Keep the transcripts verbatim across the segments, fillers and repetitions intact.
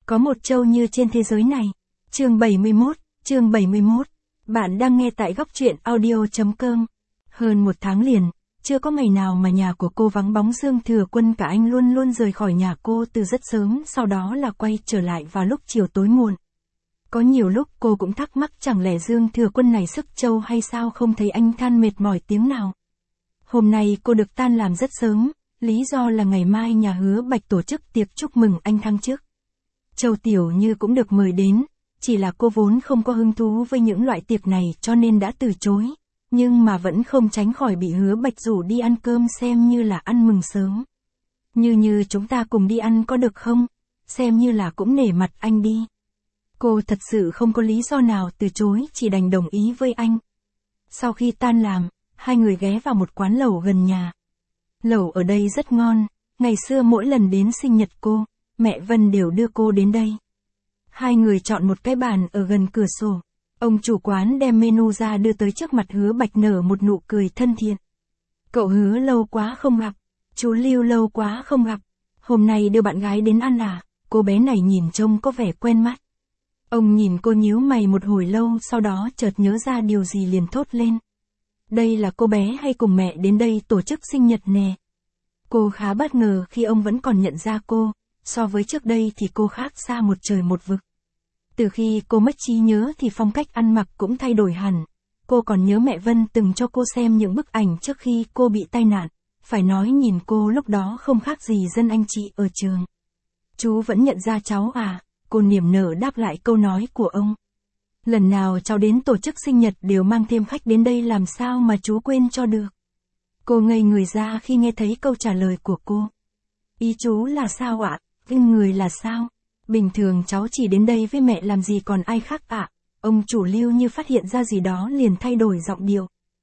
Có một châu như trên thế giới này. Chương bảy mươi mốt, chương bảy mươi mốt. Bạn đang nghe tại góc truyện audio.com. Hơn một tháng liền, chưa có ngày nào mà nhà của cô vắng bóng Dương Thừa Quân cả. Anh luôn luôn rời khỏi nhà cô từ rất sớm, sau đó là quay trở lại vào lúc chiều tối muộn. Có nhiều lúc cô cũng thắc mắc chẳng lẽ Dương Thừa Quân này sức trâu hay sao không thấy anh than mệt mỏi tiếng nào. Hôm nay cô được tan làm rất sớm, lý do là ngày mai nhà Hứa Bạch tổ chức tiệc chúc mừng anh thăng chức. Châu Tiểu Như cũng được mời đến, chỉ là cô vốn không có hứng thú với những loại tiệc này cho nên đã từ chối, nhưng mà vẫn không tránh khỏi bị Hứa Bạch rủ đi ăn cơm xem như là ăn mừng sớm. Như như chúng ta cùng đi ăn có được không? Xem như là cũng nể mặt anh đi. Cô thật sự không có lý do nào từ chối, chỉ đành đồng ý với anh. Sau khi tan làm, hai người ghé vào một quán lẩu gần nhà. Lẩu ở đây rất ngon, ngày xưa mỗi lần đến sinh nhật cô, mẹ Vân đều đưa cô đến đây. Hai người chọn một cái bàn ở gần cửa sổ. Ông chủ quán đem menu ra đưa tới trước mặt Hứa Bạch, nở một nụ cười thân thiện. Cậu Hứa lâu quá không gặp, chú Lưu lâu quá không gặp. Hôm nay đưa bạn gái đến ăn à? Cô bé này nhìn trông có vẻ quen mắt. Ông nhìn cô nhíu mày một hồi lâu, sau đó chợt nhớ ra điều gì liền thốt lên. Đây là cô bé hay cùng mẹ đến đây tổ chức sinh nhật nè. Cô khá bất ngờ khi ông vẫn còn nhận ra cô, so với trước đây thì cô khác xa một trời một vực. Từ khi cô mất trí nhớ thì phong cách ăn mặc cũng thay đổi hẳn. Cô còn nhớ mẹ Vân từng cho cô xem những bức ảnh trước khi cô bị tai nạn, phải nói nhìn cô lúc đó không khác gì dân anh chị ở trường. Chú vẫn nhận ra cháu à? Cô niềm nở đáp lại câu nói của ông. Lần nào cháu đến tổ chức sinh nhật đều mang thêm khách đến đây, làm sao mà chú quên cho được. Cô ngây người ra khi nghe thấy câu trả lời của cô. Ý chú là sao ạ? Với người là sao? Bình thường cháu chỉ đến đây với mẹ làm gì còn ai khác ạ? Ông chủ Lưu như phát hiện ra gì đó liền thay đổi giọng điệu.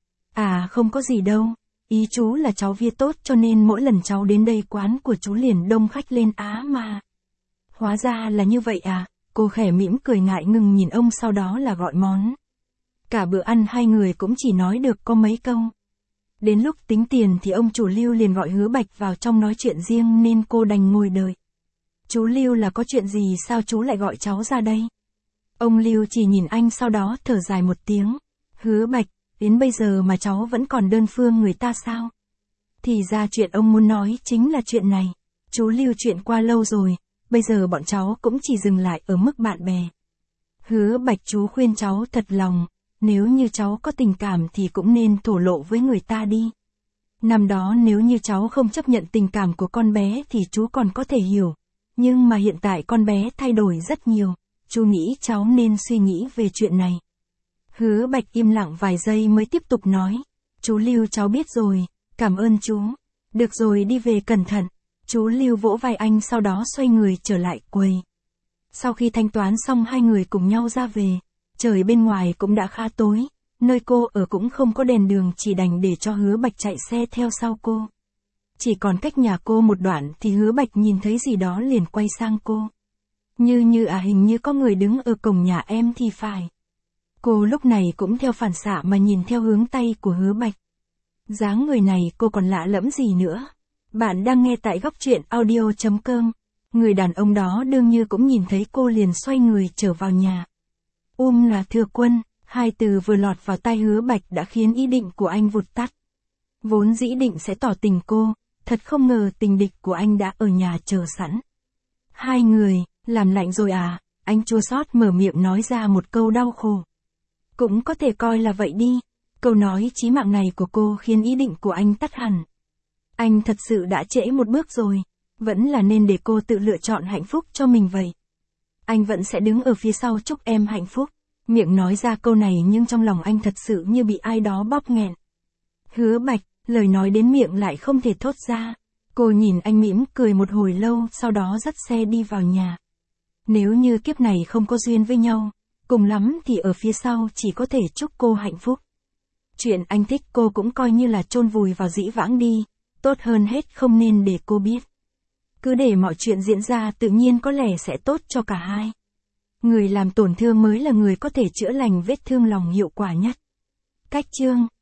À không có gì đâu. Ý chú là cháu vía tốt cho nên mỗi lần cháu đến đây quán của chú liền đông khách lên á mà. Hóa ra là như vậy à? Cô khẽ mỉm cười ngại ngùng nhìn ông, sau đó là gọi món. Cả bữa ăn hai người cũng chỉ nói được có mấy câu. Đến lúc tính tiền thì ông chủ Lưu liền gọi Hứa Bạch vào trong nói chuyện riêng nên cô đành ngồi đợi. Chú Lưu là có chuyện gì sao chú lại gọi cháu ra đây? Ông Lưu chỉ nhìn anh sau đó thở dài một tiếng. Hứa Bạch, đến bây giờ mà cháu vẫn còn đơn phương người ta sao? Thì ra chuyện ông muốn nói chính là chuyện này. Chú Lưu, chuyện qua lâu rồi, bây giờ bọn cháu cũng chỉ dừng lại ở mức bạn bè. Hứa Bạch, chú khuyên cháu thật lòng, nếu như cháu có tình cảm thì cũng nên thổ lộ với người ta đi. Năm đó nếu như cháu không chấp nhận tình cảm của con bé thì chú còn có thể hiểu. Nhưng mà hiện tại con bé thay đổi rất nhiều, chú nghĩ cháu nên suy nghĩ về chuyện này. Hứa Bạch im lặng vài giây mới tiếp tục nói. Chú Lưu, cháu biết rồi, cảm ơn chú. Được rồi, đi về cẩn thận. Chú Lưu vỗ vai anh sau đó xoay người trở lại quầy. Sau khi thanh toán xong hai người cùng nhau ra về. Trời bên ngoài cũng đã khá tối, nơi cô ở cũng không có đèn đường, chỉ đành để cho Hứa Bạch chạy xe theo sau cô. Chỉ còn cách nhà cô một đoạn thì Hứa Bạch nhìn thấy gì đó liền quay sang cô. Như như à, hình như có người đứng ở cổng nhà em thì phải. Cô lúc này cũng theo phản xạ mà nhìn theo hướng tay của Hứa Bạch. Dáng người này cô còn lạ lẫm gì nữa. Bạn đang nghe tại góc truyện audio.com. Người đàn ông đó đương như cũng nhìn thấy cô liền xoay người trở vào nhà. Um là Thừa Quân, hai từ vừa lọt vào tai Hứa Bạch đã khiến ý định của anh vụt tắt. Vốn dĩ định sẽ tỏ tình cô, thật không ngờ tình địch của anh đã ở nhà chờ sẵn. Hai người, làm lạnh rồi à? Anh chua xót mở miệng nói ra một câu đau khổ. Cũng có thể coi là vậy đi. Câu nói chí mạng này của cô khiến ý định của anh tắt hẳn. Anh thật sự đã trễ một bước rồi, vẫn là nên để cô tự lựa chọn hạnh phúc cho mình vậy. Anh vẫn sẽ đứng ở phía sau chúc em hạnh phúc. Miệng nói ra câu này nhưng trong lòng anh thật sự như bị ai đó bóp nghẹn. Hứa Bạch, lời nói đến miệng lại không thể thốt ra. Cô nhìn anh mỉm cười một hồi lâu, sau đó dắt xe đi vào nhà. Nếu như kiếp này không có duyên với nhau, cùng lắm thì ở phía sau chỉ có thể chúc cô hạnh phúc. Chuyện anh thích cô cũng coi như là chôn vùi vào dĩ vãng đi, tốt hơn hết không nên để cô biết. Cứ để mọi chuyện diễn ra tự nhiên có lẽ sẽ tốt cho cả hai. Người làm tổn thương mới là người có thể chữa lành vết thương lòng hiệu quả nhất. Cách chương